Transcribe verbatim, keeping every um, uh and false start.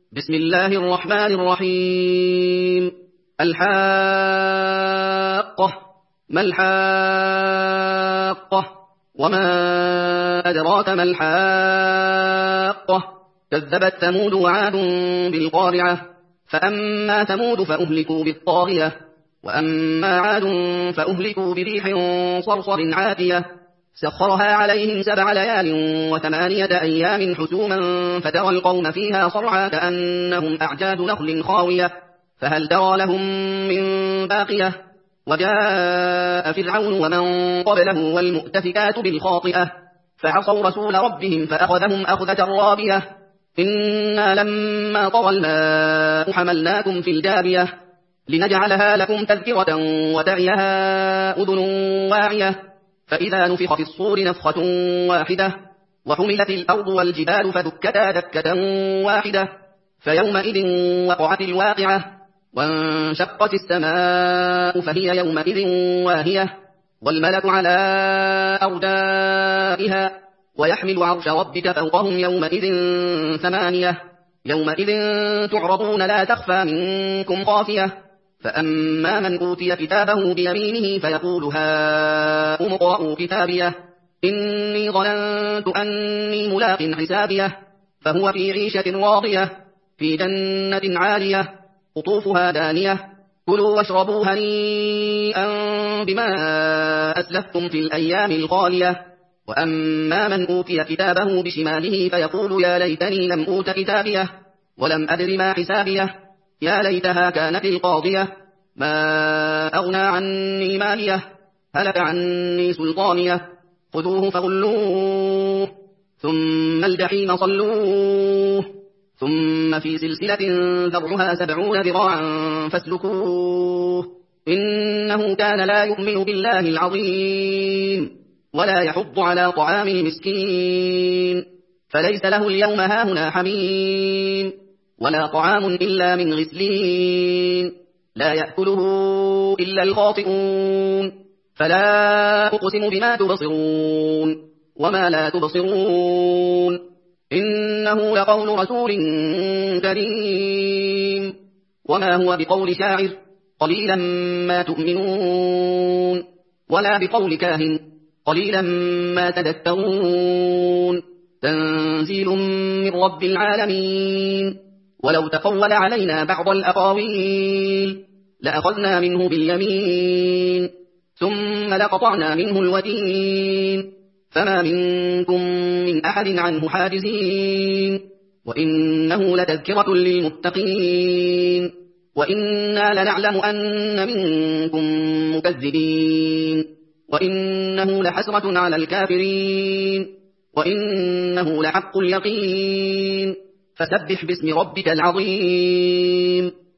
بسم الله الرحمن الرحيم. الحاقة. ما الحاقة؟ وما أدراك ما الحاقة؟ كذبت ثمود وعاد بالقارعة. فأما ثمود فأهلكوا بالطاغية، وأما عاد فأهلكوا بريح صرصر عاتية سخرها عليهم سبع ليال وثمانية أيام حسوما فترى القوم فيها صرعى كأنهم أعجاز نخل خاوية فهل ترى لهم من باقية. وجاء فرعون ومن قبله والمؤتفكات بالخاطئة فعصوا رسول ربهم فأخذهم أخذة رابية. إنا لما طغى الماء حملناكم في الجارية لنجعلها لكم تذكرة وتعيها أذن واعية. فإذا نفخ في الصور نفخة واحدة وحملت الأرض والجبال فدكتا دكة واحدة فيومئذ وقعت الواقعة وانشقت السماء فهي يومئذ واهية والملك على أرجائها ويحمل عرش ربك فوقهم يومئذ ثمانية. يومئذ تعرضون لا تخفى منكم خافية. فأما من أوتي كتابه بيمينه فيقول هاؤم اقرءوا كتابيه إني ظننت أني ملاق حسابيه فهو في عيشة راضية في جنة عالية قطوفها دانية كلوا واشربوا هنيئا بما أسلفتم في الأيام الخالية. وأما من أوتي كتابه بشماله فيقول يا ليتني لم أوت كتابيه ولم أدر ما حسابيه يا ليتها كانت القاضية ما أغنى عني ماليه هلك عني سلطانيه خذوه فغلوه ثم الجحيم صلوه ثم في سلسلة ذرعها سبعون ذراعا فاسلكوه إنه كان لا يؤمن بالله العظيم ولا يحض على طعام المسكين فليس له اليوم هاهنا حميم ولا طعام إلا من غسلين لا يأكله إلا الخاطئون. فلا أقسم بما تبصرون وما لا تبصرون إنه لقول رسول كريم وما هو بقول شاعر قليلا ما تؤمنون ولا بقول كاهن قليلا ما تذكرون تنزيل من رب العالمين. ولو تقول علينا بعض الأقاويل لأخذنا منه باليمين ثم لقطعنا منه الوتين فما منكم من أحد عنه حاجزين. وإنه لتذكرة للمتقين وإنا لنعلم أن منكم مكذبين وإنه لحسرة على الكافرين وإنه لحق اليقين. فسبح باسم ربك العظيم.